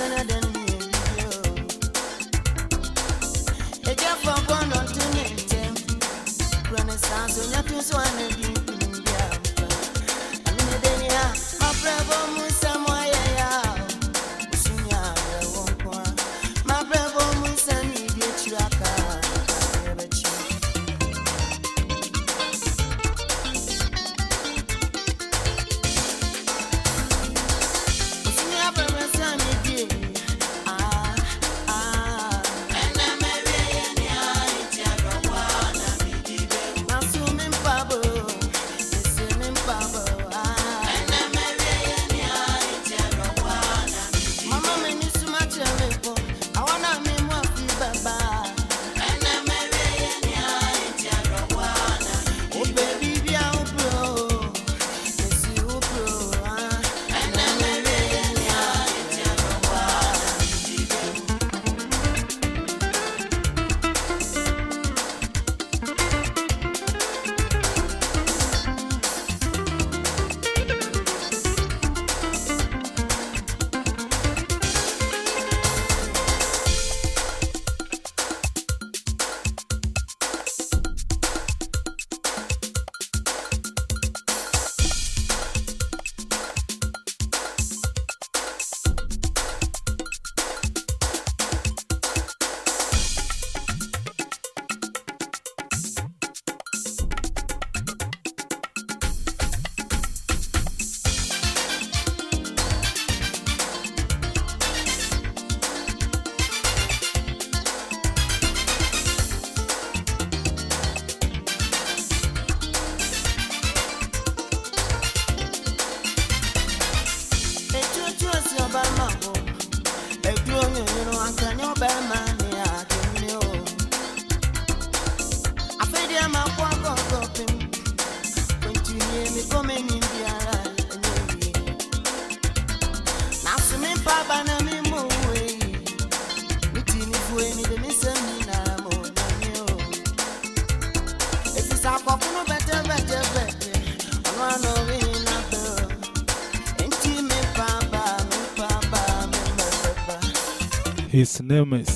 His name is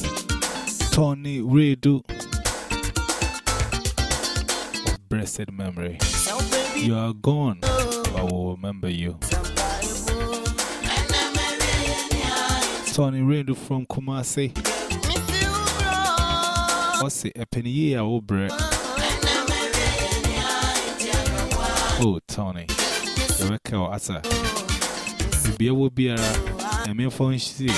Tony Redu of blessed memory. You are gone, but I will remember you. Tony Redu from Kumasi. What's it? A penny year old bread. Oh, Tony. The record, Asa. You will be a man for she.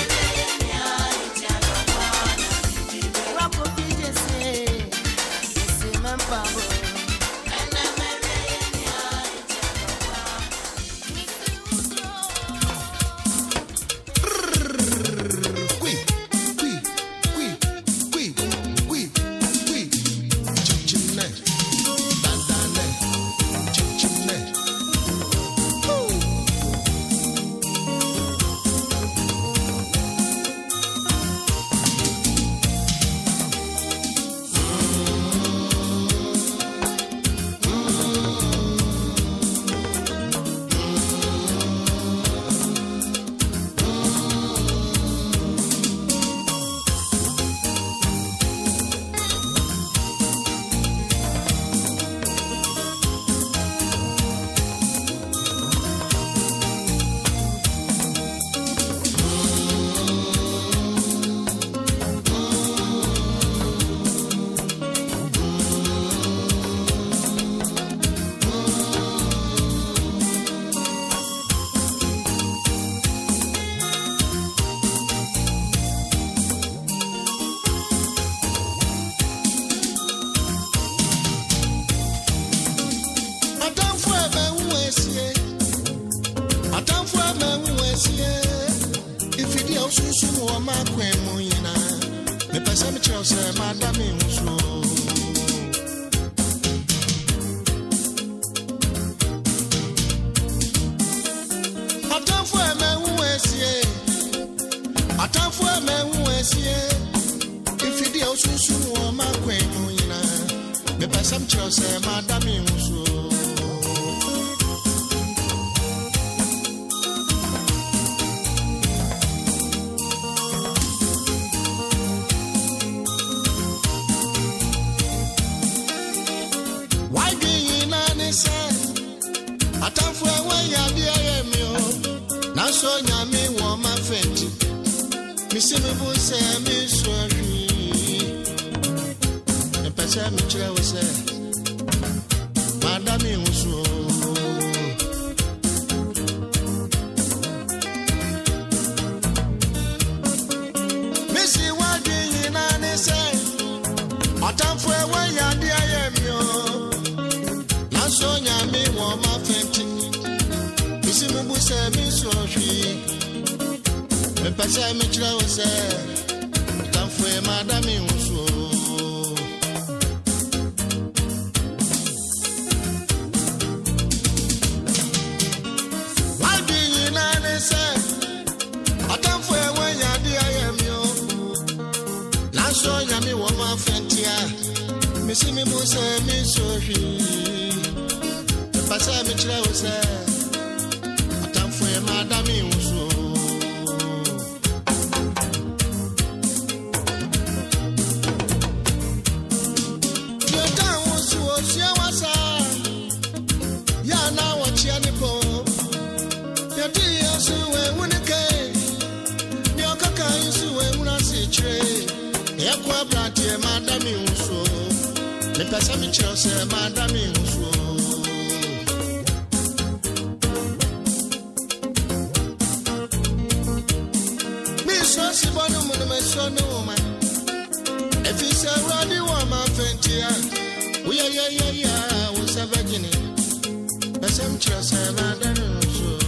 Missy me boss, Miss Rocky. And Passa Mitchell was Madame Uso. Missy, what do you know? Say, I time for a way, I am you. Now, so yummy, warm up, Missy me boss, Miss Rocky. Me pasa me chira wo se tamfo madame unso wadi na ne se atamfo wanya di ayamyo na so nya me wo ma fentia me si me bo se me so hwi me pasa me chira wo se atamfo madame unso Madame Uso, le passa mi chose, Madame Uso. Mi so si bono mo me so no man. If you say ready one my fentia, we ya, we say beginning. Passa mi chose, Madame Uso.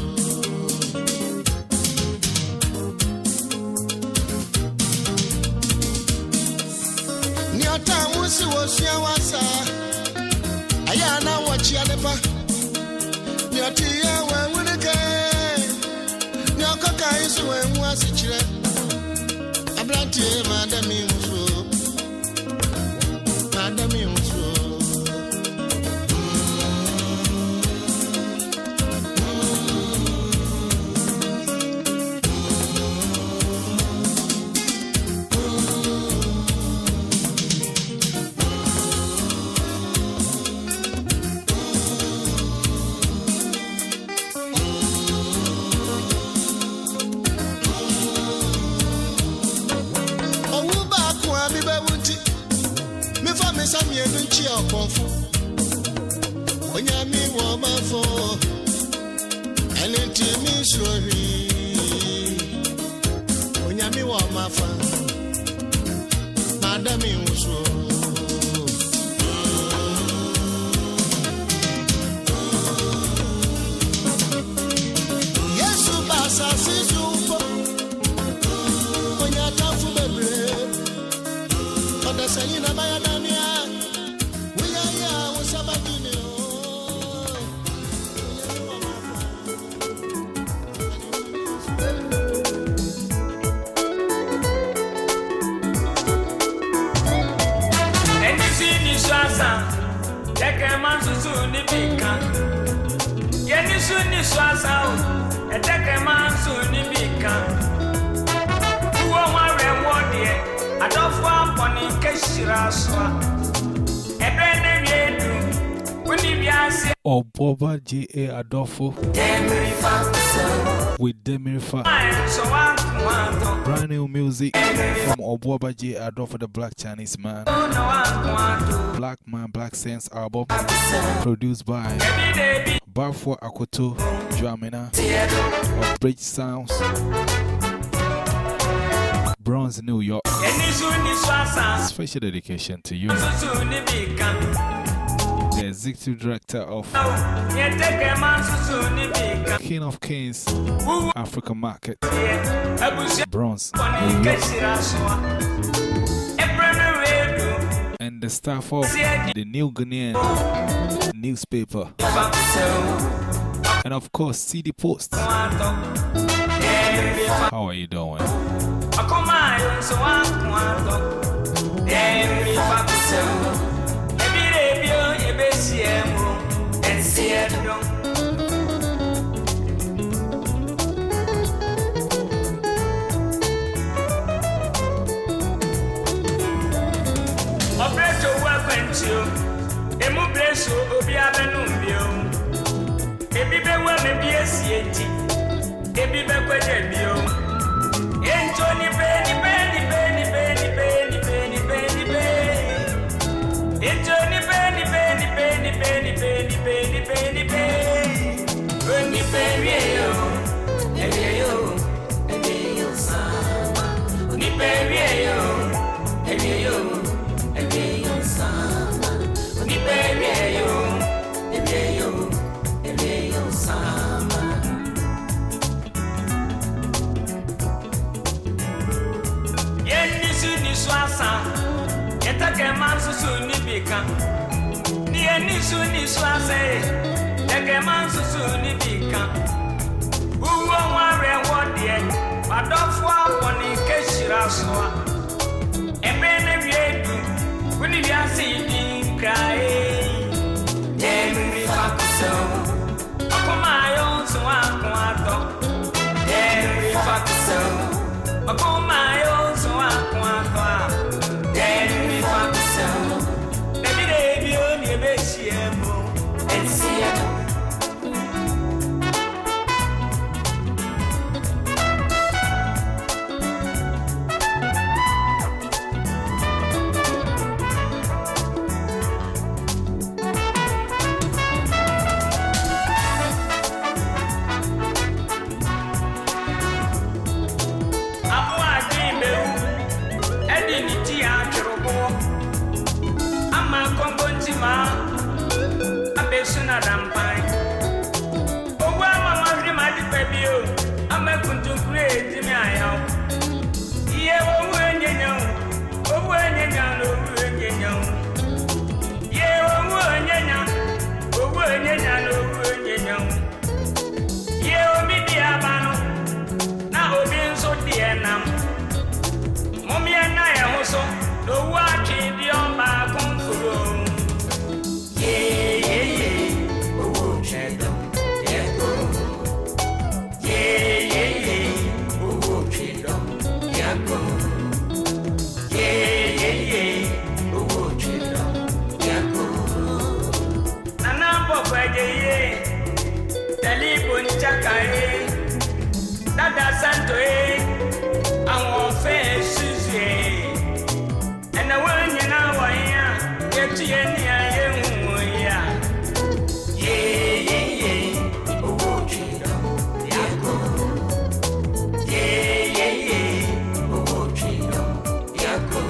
Wusi wosia wasa ayana wachi anepa nyati ya wenwunike nyakaka isu wenwu asichire abrantie madame muso Some year don't cheer upon for when you me woman for and into me sorry when you me woman for Madame Uso. Yes, you pass as you when you talk for the bread, but the saying about Yeni swasa o eteke manso ni bika uwo ware wodie adofo aponi keshira soa ebe ne wiedu woni biase Oboba J.A. Adolfo with Demirifa. Brand new music from Oboba J.A. Adolfo, the Black Chinese Man. Black Man, Black Sense album produced by Bafo Akoto Dramina of Bridge Sounds, Bronx, New York. Special dedication to you, the executive director of King of Kings African Market, Bronx, New York, and the staff of the New Ghanaian newspaper, and of course CD Post. How are you doing? Ebi be kwaje bio. Enjo ni be swasa yetake mansusu ni bika ni enisu ni swasa yetake mansusu ni bika uwo ware wodie adofo aponi keshira soa ebene wiedu kuni biase di krae yemi fakuso akomayo so akwato yemi fakuso akomayo so akwato yemi fakuso baby baby oni ebesiemo ensiemo Abesuna dampai Owa mama rima di pebio ame kuntu create mi ayaw Iye owu enyenyo owu enyenya no owu enyenyo Ye owu enyenya no owu enyenyo Ye obi di abano na obi nso di enam Momi na ye hoso no wa twi di on ba konfuro Dada Santo àwọn fẹ́ ṣíṣe ẹ̀nà wọ́n yẹn náà wọ̀nyá yẹtù yẹn ní ayé wọ̀n yá yéyéyé owó òjìlọ yàgò yéyéyé owó òjìlọ yàgò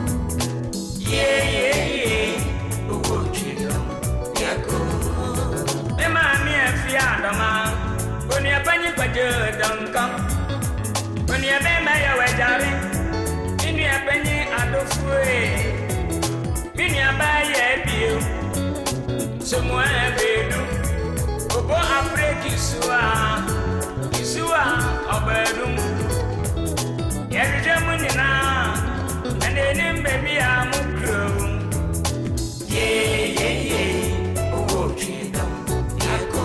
yéyéyé owó òjìlọ yàgò. Ẹ máa ní ẹ fi àdọ́mà. When you bring your budget, don't come. When you bring my wajari, in your penny, I don't free. When you buy a bill, somewhere bedu. Obo a break isua, a bedroom. Every German now, and then baby, I'm grown. Yeah, yeah, yeah. Oh, Chino, Yako.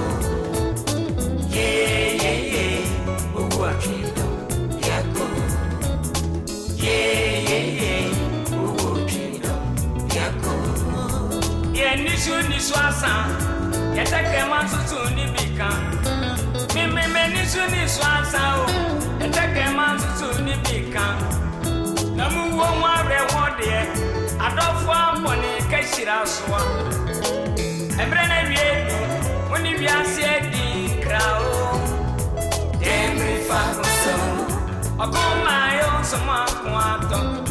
Yeah, yeah, yeah, oh, Chino, Yako. Yeah, yeah, yeah, oh, Chino, Yako. Yeah, Nishu Niswasa, Yatake Mansu Nibika. Me, Nishu Niswasa, Yatake Mansu Nibika. Namu Woma Reward, Adolfo Pony Kashira Swa. Ebrene Viedu, when you are said the crowd. Every father, so I call my own some